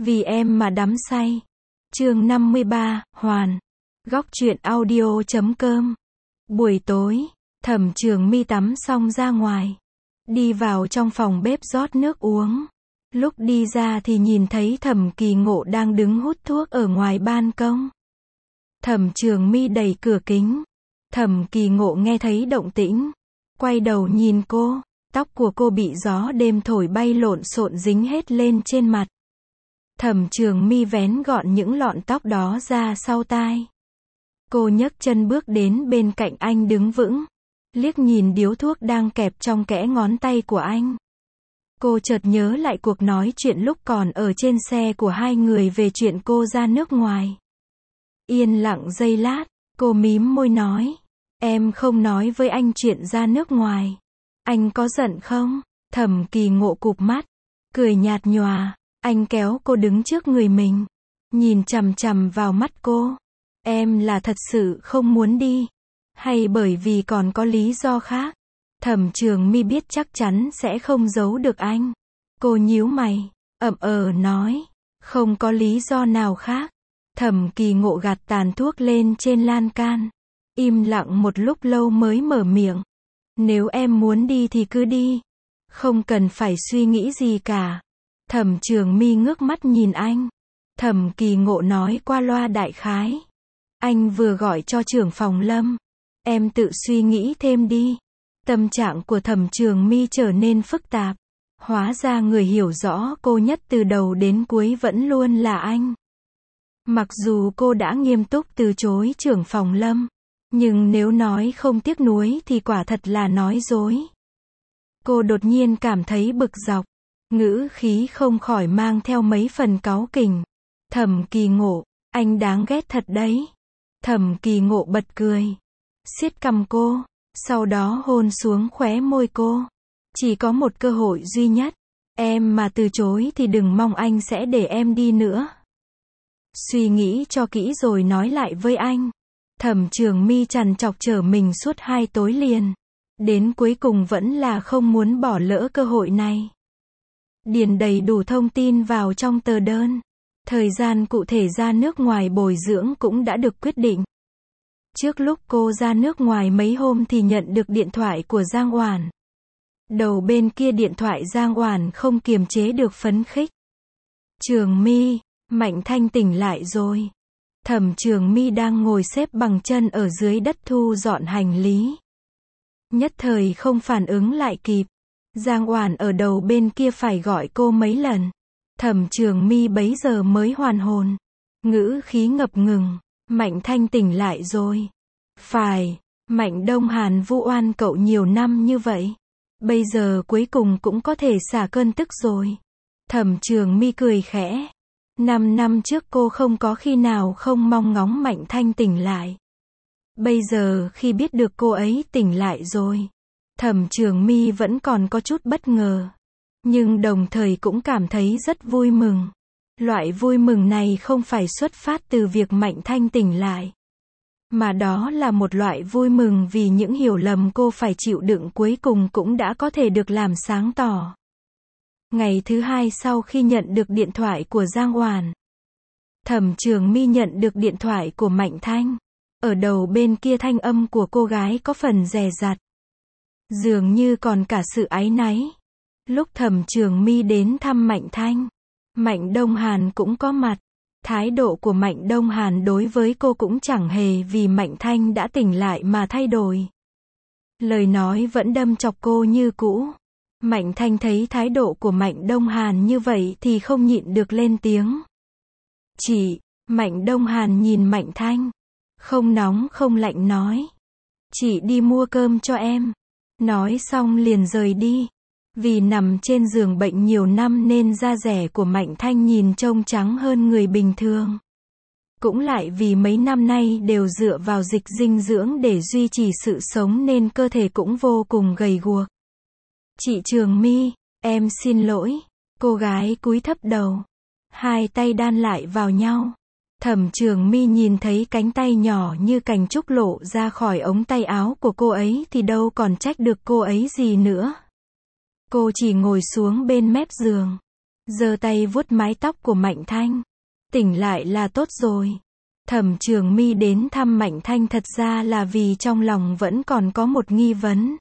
Vì em mà đắm say. Chương 53, Hoàn. Góc truyện audio.com. Buổi tối, Thẩm Trường My tắm xong ra ngoài. Đi vào trong phòng bếp rót nước uống. Lúc đi ra thì nhìn thấy Thẩm Kỳ Ngộ đang đứng hút thuốc ở ngoài ban công. Thẩm Trường My đẩy cửa kính. Thẩm Kỳ Ngộ nghe thấy động tĩnh. Quay đầu nhìn cô. Tóc của cô bị gió đêm thổi bay lộn xộn dính hết lên trên mặt. Thẩm Trường My vén gọn những lọn tóc đó ra sau tai. Cô nhấc chân bước đến bên cạnh anh đứng vững. Liếc nhìn điếu thuốc đang kẹp trong kẽ ngón tay của anh. Cô chợt nhớ lại cuộc nói chuyện lúc còn ở trên xe của hai người về chuyện cô ra nước ngoài. Yên lặng giây lát, cô mím môi nói. Em không nói với anh chuyện ra nước ngoài. Anh có giận không? Thẩm Kỳ Ngộ cụp mắt, cười nhạt nhòa. Anh kéo cô đứng trước người mình, nhìn chằm chằm vào mắt cô. Em là thật sự không muốn đi, hay bởi vì còn có lý do khác? Thẩm Trường My biết chắc chắn sẽ không giấu được anh. Cô nhíu mày, ậm nói, không có lý do nào khác. Thẩm Kỳ Ngộ gạt tàn thuốc lên trên lan can, im lặng một lúc lâu mới mở miệng. Nếu em muốn đi thì cứ đi, không cần phải suy nghĩ gì cả. Thẩm Trường My ngước mắt nhìn anh. Thẩm Kỳ Ngộ nói qua loa đại khái. Anh vừa gọi cho trưởng phòng Lâm. Em tự suy nghĩ thêm đi. Tâm trạng của Thẩm Trường My trở nên phức tạp. Hóa ra người hiểu rõ cô nhất từ đầu đến cuối vẫn luôn là anh. Mặc dù cô đã nghiêm túc từ chối trưởng phòng Lâm, nhưng nếu nói không tiếc nuối thì quả thật là nói dối. Cô đột nhiên cảm thấy bực dọc. Ngữ khí không khỏi mang theo mấy phần cáu kỉnh. Thẩm Kỳ Ngộ, anh đáng ghét thật đấy. Thẩm Kỳ Ngộ bật cười, siết cằm cô, sau đó hôn xuống khóe môi cô. Chỉ có một cơ hội duy nhất. Em mà từ chối thì đừng mong anh sẽ để em đi nữa. Suy nghĩ cho kỹ rồi nói lại với anh. Thẩm Trường My trằn trọc trở mình suốt 2 tối liền. Đến cuối cùng vẫn là không muốn bỏ lỡ cơ hội này. Điền đầy đủ thông tin vào trong tờ đơn. Thời gian cụ thể ra nước ngoài bồi dưỡng cũng đã được quyết định. Trước lúc cô ra nước ngoài mấy hôm thì nhận được điện thoại của Giang Oản. Đầu bên kia điện thoại Giang Oản không kiềm chế được phấn khích. Trường My, Mạnh Thanh tỉnh lại rồi. Thẩm Trường My đang ngồi xếp bằng chân ở dưới đất thu dọn hành lý. Nhất thời không phản ứng lại kịp. Giang Oản ở đầu bên kia phải gọi cô mấy lần. Thẩm Trường My bấy giờ mới hoàn hồn. Ngữ khí ngập ngừng. Mạnh Thanh tỉnh lại rồi. Phải, Mạnh Đông Hàn vu oan cậu nhiều năm như vậy. Bây giờ cuối cùng cũng có thể xả cơn tức rồi. Thẩm Trường My cười khẽ. 5 năm trước cô không có khi nào không mong ngóng Mạnh Thanh tỉnh lại. Bây giờ khi biết được cô ấy tỉnh lại rồi, Thẩm Trường My vẫn còn có chút bất ngờ. Nhưng đồng thời cũng cảm thấy rất vui mừng. Loại vui mừng này không phải xuất phát từ việc Mạnh Thanh tỉnh lại, mà đó là một loại vui mừng vì những hiểu lầm cô phải chịu đựng cuối cùng cũng đã có thể được làm sáng tỏ. Ngày thứ 2 sau khi nhận được điện thoại của Giang Oản, Thẩm Trường My nhận được điện thoại của Mạnh Thanh. Ở đầu bên kia thanh âm của cô gái có phần dè dặt, dường như còn cả sự áy náy. Lúc Thẩm Trường My đến thăm Mạnh Thanh, Mạnh Đông Hàn cũng có mặt. Thái độ của Mạnh Đông Hàn đối với cô cũng chẳng hề vì Mạnh Thanh đã tỉnh lại mà thay đổi. Lời nói vẫn đâm chọc cô như cũ. Mạnh Thanh thấy thái độ của Mạnh Đông Hàn như vậy thì không nhịn được lên tiếng. Chị, Mạnh Đông Hàn nhìn Mạnh Thanh, không nóng không lạnh nói. Chị đi mua cơm cho em. Nói xong liền rời đi. Vì nằm trên giường bệnh nhiều năm nên da dẻ của Mạnh Thanh nhìn trông trắng hơn người bình thường. Cũng lại vì mấy năm nay đều dựa vào dịch dinh dưỡng để duy trì sự sống nên cơ thể cũng vô cùng gầy guộc. Chị Trường My, em xin lỗi. Cô gái cúi thấp đầu, hai tay đan lại vào nhau. Thẩm Trường My nhìn thấy cánh tay nhỏ như cành trúc lộ ra khỏi ống tay áo của cô ấy thì đâu còn trách được cô ấy gì nữa. Cô chỉ ngồi xuống bên mép giường, giơ tay vuốt mái tóc của Mạnh Thanh. Tỉnh lại là tốt rồi. Thẩm Trường My đến thăm Mạnh Thanh thật ra là vì trong lòng vẫn còn có một nghi vấn.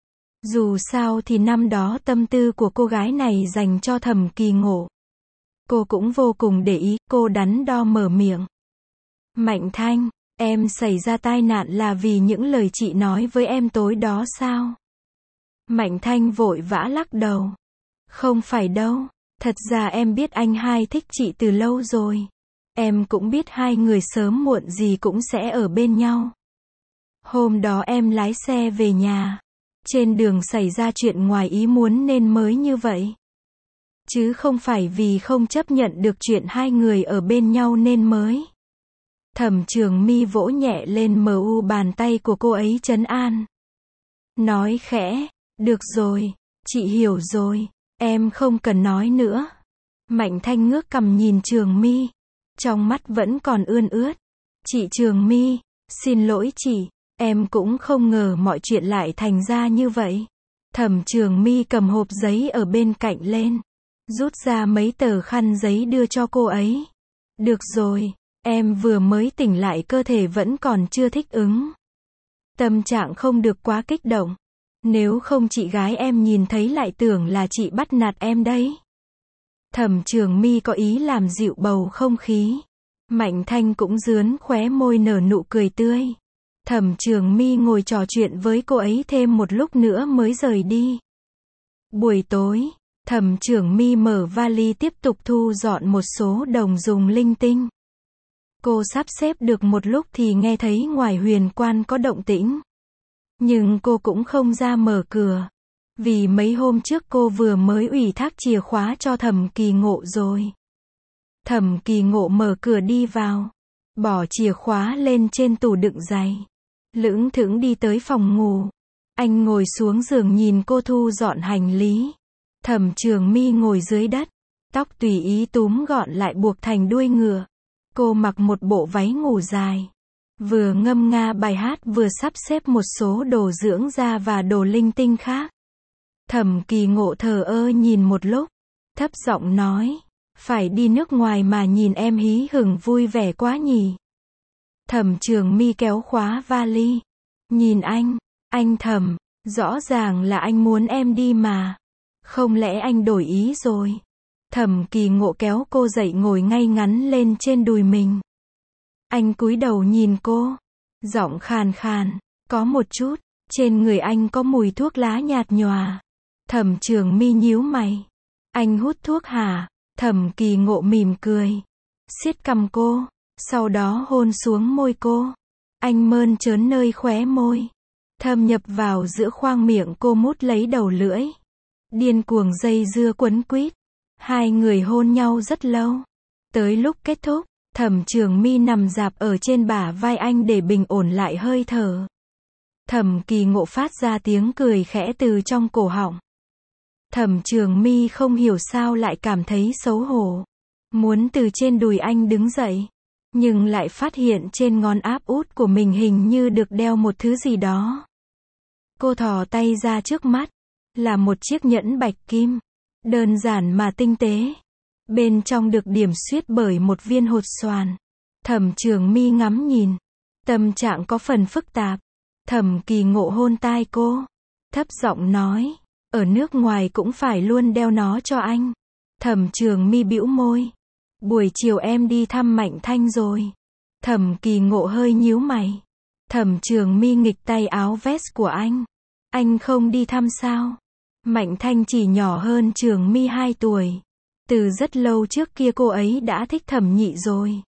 Dù sao thì năm đó tâm tư của cô gái này dành cho Thẩm Kỳ Ngộ. Cô cũng vô cùng để ý, cô đắn đo mở miệng. Mạnh Thanh, em xảy ra tai nạn là vì những lời chị nói với em tối đó sao? Mạnh Thanh vội vã lắc đầu. Không phải đâu, thật ra em biết anh hai thích chị từ lâu rồi. Em cũng biết hai người sớm muộn gì cũng sẽ ở bên nhau. Hôm đó em lái xe về nhà. Trên đường xảy ra chuyện ngoài ý muốn nên mới như vậy. Chứ không phải vì không chấp nhận được chuyện hai người ở bên nhau nên mới. Thẩm Trường My vỗ nhẹ lên mu bàn tay của cô ấy trấn an. Nói khẽ, được rồi, chị hiểu rồi, em không cần nói nữa. Mạnh Thanh ngước cằm nhìn Trường My. Trong mắt vẫn còn ươn ướt. Chị Trường My, xin lỗi chị, em cũng không ngờ mọi chuyện lại thành ra như vậy. Thẩm Trường My cầm hộp giấy ở bên cạnh lên. Rút ra mấy tờ khăn giấy đưa cho cô ấy. Được rồi, em vừa mới tỉnh lại cơ thể vẫn còn chưa thích ứng. Tâm trạng không được quá kích động. Nếu không chị gái em nhìn thấy lại tưởng là chị bắt nạt em đấy. Thẩm Trường My có ý làm dịu bầu không khí. Mạnh Thanh cũng rướn khóe môi nở nụ cười tươi. Thẩm Trường My ngồi trò chuyện với cô ấy thêm một lúc nữa mới rời đi. Buổi tối, Thẩm Trường My mở vali tiếp tục thu dọn một số đồng dùng linh tinh. Cô sắp xếp được một lúc thì nghe thấy ngoài huyền quan có động tĩnh. Nhưng cô cũng không ra mở cửa. Vì mấy hôm trước cô vừa mới ủy thác chìa khóa cho Thẩm Kỳ Ngộ rồi. Thẩm Kỳ Ngộ mở cửa đi vào. Bỏ chìa khóa lên trên tủ đựng giày. Lững thững đi tới phòng ngủ. Anh ngồi xuống giường nhìn cô thu dọn hành lý. Thẩm Trường My ngồi dưới đất. Tóc tùy ý túm gọn lại buộc thành đuôi ngựa. Cô mặc một bộ váy ngủ dài. Vừa ngâm nga bài hát vừa sắp xếp một số đồ dưỡng da và đồ linh tinh khác. Thẩm Kỳ Ngộ thờ ơ nhìn một lúc. Thấp giọng nói. Phải đi nước ngoài mà nhìn em hí hửng vui vẻ quá nhỉ. Thẩm Trường My kéo khóa vali. Nhìn anh Thẩm, rõ ràng là anh muốn em đi mà. Không lẽ anh đổi ý rồi? Thẩm Kỳ Ngộ kéo cô dậy ngồi ngay ngắn lên trên đùi mình. Anh cúi đầu nhìn cô. Giọng khàn khàn, có một chút, trên người anh có mùi thuốc lá nhạt nhòa. Thẩm Trường My nhíu mày. Anh hút thuốc hả? Thẩm Kỳ Ngộ mỉm cười. Siết cằm cô, sau đó hôn xuống môi cô. Anh mơn trớn nơi khóe môi. Thâm nhập vào giữa khoang miệng cô mút lấy đầu lưỡi. Điên cuồng dây dưa quấn quýt. Hai người hôn nhau rất lâu. Tới lúc kết thúc, Thẩm Trường My nằm rạp ở trên bả vai anh để bình ổn lại hơi thở. Thẩm Kỳ Ngộ phát ra tiếng cười khẽ từ trong cổ họng. Thẩm Trường My không hiểu sao lại cảm thấy xấu hổ. Muốn từ trên đùi anh đứng dậy. Nhưng lại phát hiện trên ngón áp út của mình hình như được đeo một thứ gì đó. Cô thò tay ra trước mắt. Là một chiếc nhẫn bạch kim. Đơn giản mà tinh tế. Bên trong được điểm xuyết bởi một viên hột xoàn. Thẩm Trường My ngắm nhìn. Tâm trạng có phần phức tạp. Thẩm Kỳ Ngộ hôn tai cô. Thấp giọng nói. Ở nước ngoài cũng phải luôn đeo nó cho anh. Thẩm Trường My bĩu môi. Buổi chiều em đi thăm Mạnh Thanh rồi. Thẩm Kỳ Ngộ hơi nhíu mày. Thẩm Trường My nghịch tay áo vest của anh. Anh không đi thăm sao? Mạnh Thanh chỉ nhỏ hơn Trường My 2 tuổi. Từ rất lâu trước kia cô ấy đã thích Thẩm Nhị rồi.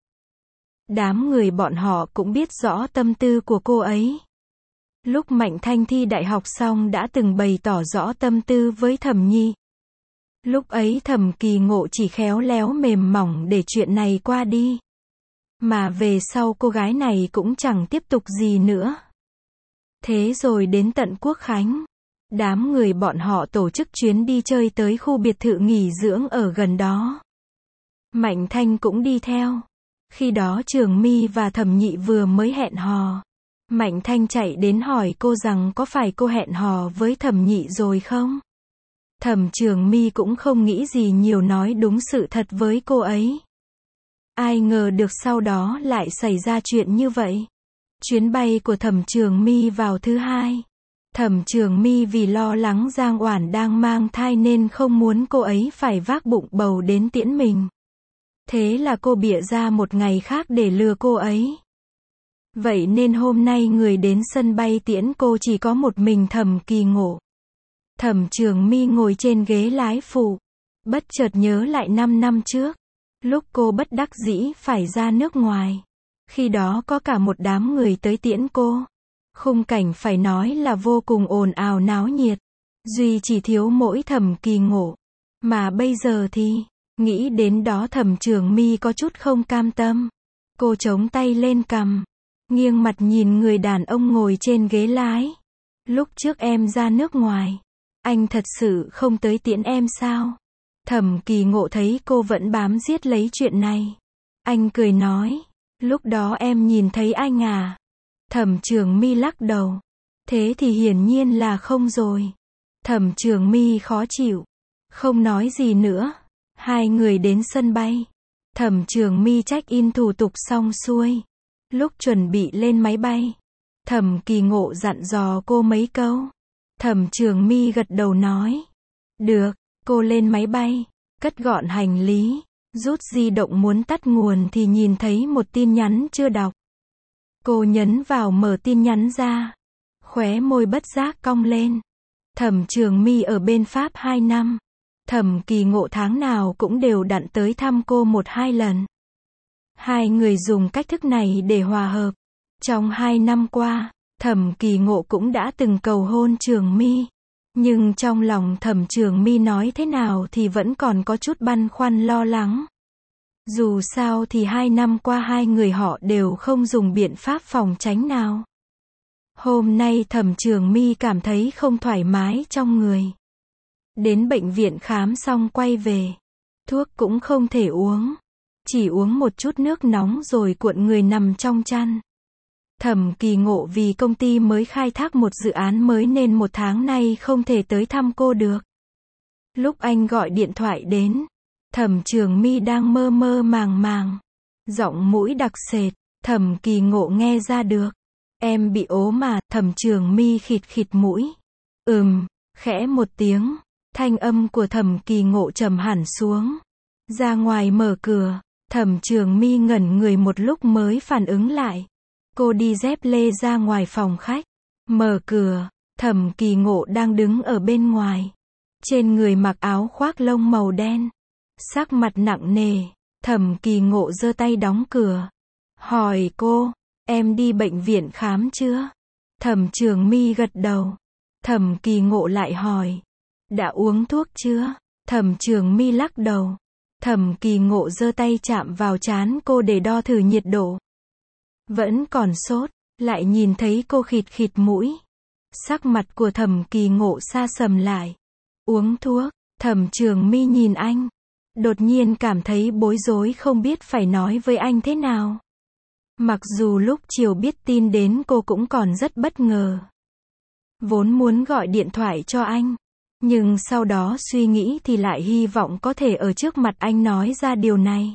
Đám người bọn họ cũng biết rõ tâm tư của cô ấy. Lúc Mạnh Thanh thi đại học xong đã từng bày tỏ rõ tâm tư với Thẩm Nhi. Lúc ấy Thẩm Kỳ Ngộ chỉ khéo léo mềm mỏng để chuyện này qua đi. Mà về sau cô gái này cũng chẳng tiếp tục gì nữa. Thế rồi đến tận Quốc Khánh. Đám người bọn họ tổ chức chuyến đi chơi tới khu biệt thự nghỉ dưỡng ở gần đó. Mạnh Thanh cũng đi theo. Khi đó Trường My và Thẩm Nhị vừa mới hẹn hò. Mạnh Thanh chạy đến hỏi cô rằng có phải cô hẹn hò với Thẩm Nhị rồi không? Thẩm Trường My cũng không nghĩ gì nhiều nói đúng sự thật với cô ấy. Ai ngờ được sau đó lại xảy ra chuyện như vậy. Chuyến bay của Thẩm Trường My vào thứ hai. Thẩm Trường My vì lo lắng Giang Oản đang mang thai nên không muốn cô ấy phải vác bụng bầu đến tiễn mình. Thế là cô bịa ra một ngày khác để lừa cô ấy. Vậy nên hôm nay người đến sân bay tiễn cô chỉ có một mình Thẩm Kỳ Ngộ. Thẩm Trường My ngồi trên ghế lái phụ, bất chợt nhớ lại 5 năm trước, lúc cô bất đắc dĩ phải ra nước ngoài. Khi đó có cả một đám người tới tiễn cô. Khung cảnh phải nói là vô cùng ồn ào náo nhiệt. Duy chỉ thiếu mỗi Thẩm Kỳ Ngộ. Mà bây giờ thì, nghĩ đến đó Thẩm Trường My có chút không cam tâm. Cô chống tay lên cằm, nghiêng mặt nhìn người đàn ông ngồi trên ghế lái. Lúc trước em ra nước ngoài, anh thật sự không tới tiễn em sao? Thẩm Kỳ Ngộ thấy cô vẫn bám giết lấy chuyện này. Anh cười nói, lúc đó em nhìn thấy anh à? Thẩm Trường My lắc đầu. Thế thì hiển nhiên là không rồi. Thẩm Trường My khó chịu, không nói gì nữa. Hai người đến sân bay. Thẩm Trường My check-in thủ tục xong xuôi. Lúc chuẩn bị lên máy bay, Thẩm Kỳ Ngộ dặn dò cô mấy câu. Thẩm Trường My gật đầu nói, được. Cô lên máy bay, cất gọn hành lý, rút di động muốn tắt nguồn thì nhìn thấy một tin nhắn chưa đọc. Cô nhấn vào mở tin nhắn ra, khóe môi bất giác cong lên. Thẩm Trường My ở bên Pháp 2 năm. Thẩm Kỳ Ngộ tháng nào cũng đều đặn tới thăm cô 1-2 lần. Hai người dùng cách thức này để hòa hợp. Trong 2 năm qua, Thẩm Kỳ Ngộ cũng đã từng cầu hôn Trường My. Nhưng trong lòng Thẩm Trường My nói thế nào thì vẫn còn có chút băn khoăn lo lắng. Dù sao thì 2 năm qua hai người họ đều không dùng biện pháp phòng tránh nào. Hôm nay Thẩm Trường My cảm thấy không thoải mái trong người. Đến bệnh viện khám xong quay về. Thuốc cũng không thể uống. Chỉ uống một chút nước nóng rồi cuộn người nằm trong chăn. Thẩm Kỳ Ngộ vì công ty mới khai thác một dự án mới nên 1 tháng nay không thể tới thăm cô được. Lúc anh gọi điện thoại đến, Thẩm Trường My đang mơ mơ màng màng. Giọng mũi đặc sệt, Thẩm Kỳ Ngộ nghe ra được. Em bị ốm mà, Thẩm Trường My khịt khịt mũi. Khẽ một tiếng, thanh âm của Thẩm Kỳ Ngộ trầm hẳn xuống. Ra ngoài mở cửa, Thẩm Trường My ngẩn người một lúc mới phản ứng lại. Cô đi dép lê ra ngoài phòng khách. Mở cửa, Thẩm Kỳ Ngộ đang đứng ở bên ngoài. Trên người mặc áo khoác lông màu đen. Sắc mặt nặng nề, Thẩm Kỳ Ngộ giơ tay đóng cửa. Hỏi cô, em đi bệnh viện khám chưa? Thẩm Trường My gật đầu. Thẩm Kỳ Ngộ lại hỏi, đã uống thuốc chưa? Thẩm Trường My lắc đầu. Thẩm Kỳ Ngộ giơ tay chạm vào trán cô để đo thử nhiệt độ. Vẫn còn sốt, lại nhìn thấy cô khịt khịt mũi. Sắc mặt của Thẩm Kỳ Ngộ sa sầm lại. Uống thuốc, Thẩm Trường My nhìn anh. Đột nhiên cảm thấy bối rối không biết phải nói với anh thế nào. Mặc dù lúc chiều biết tin đến cô cũng còn rất bất ngờ. Vốn muốn gọi điện thoại cho anh. Nhưng sau đó suy nghĩ thì lại hy vọng có thể ở trước mặt anh nói ra điều này.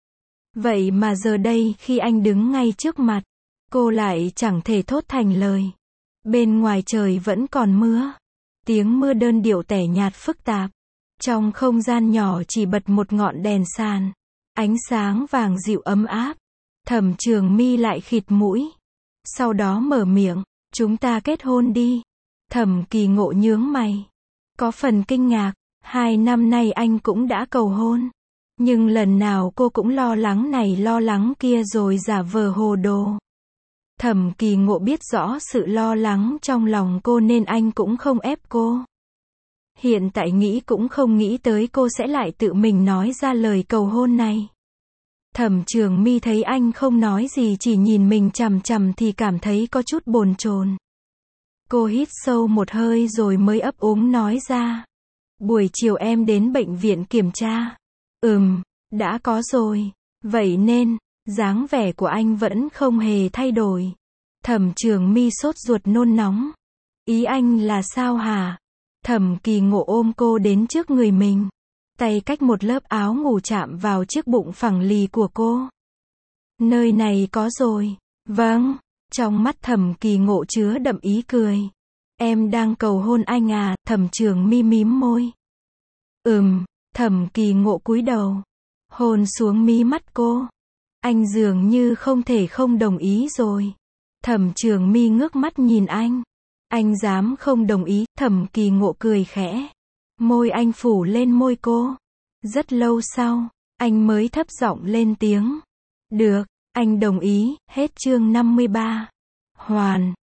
Vậy mà giờ đây khi anh đứng ngay trước mặt, cô lại chẳng thể thốt thành lời. Bên ngoài trời vẫn còn mưa. Tiếng mưa đơn điệu tẻ nhạt phức tạp. Trong không gian nhỏ chỉ bật một ngọn đèn sàn. Ánh sáng vàng dịu ấm áp. Thẩm Trường My lại khịt mũi. Sau đó mở miệng, chúng ta kết hôn đi. Thẩm Kỳ Ngộ nhướng mày. Có phần kinh ngạc, 2 năm nay anh cũng đã cầu hôn. Nhưng lần nào cô cũng lo lắng này lo lắng kia rồi giả vờ hồ đồ. Thẩm Kỳ Ngộ biết rõ sự lo lắng trong lòng cô nên anh cũng không ép cô. Hiện tại nghĩ cũng không nghĩ tới cô sẽ lại tự mình nói ra lời cầu hôn này. Thẩm Trường My thấy anh không nói gì chỉ nhìn mình chằm chằm thì cảm thấy có chút bồn chồn. Cô hít sâu một hơi rồi mới ấp úng nói ra. Buổi chiều em đến bệnh viện kiểm tra. Đã có rồi. Vậy nên, dáng vẻ của anh vẫn không hề thay đổi. Thẩm Trường My sốt ruột nôn nóng. Ý anh là sao hả? Thẩm Kỳ Ngộ ôm cô đến trước người mình. Tay cách một lớp áo ngủ chạm vào chiếc bụng phẳng lì của cô. Nơi này có rồi. Vâng. Trong mắt Thẩm Kỳ Ngộ chứa đậm ý cười. Em đang cầu hôn anh à, Thẩm Trường My mím môi. Thẩm Kỳ Ngộ cúi đầu. Hôn xuống mí mắt cô. Anh dường như không thể không đồng ý rồi. Thẩm Trường My ngước mắt nhìn anh. Anh dám không đồng ý, Thẩm Kỳ Ngộ cười khẽ. Môi anh phủ lên môi cô. Rất lâu sau, anh mới thấp giọng lên tiếng. Được, anh đồng ý, hết chương 53. Hoàn,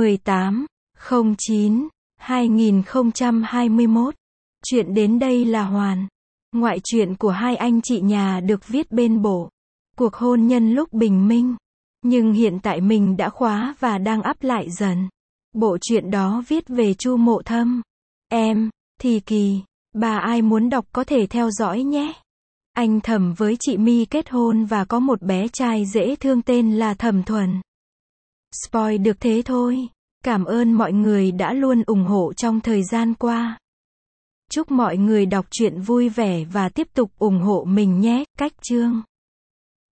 18/09/2021. Chuyện đến đây là hoàn. Ngoại truyện của hai anh chị nhà được viết bên bộ. Cuộc hôn nhân lúc bình minh. Nhưng hiện tại mình đã khóa và đang up lại dần. Bộ truyện đó viết về Chu Mộ Thâm. Em, thì Kỳ. Bà ai muốn đọc có thể theo dõi nhé. Anh Thẩm với chị My kết hôn và có một bé trai dễ thương tên là Thẩm Thuần. Spoil được thế thôi. Cảm ơn mọi người đã luôn ủng hộ trong thời gian qua. Chúc mọi người đọc truyện vui vẻ và tiếp tục ủng hộ mình nhé. Cách chương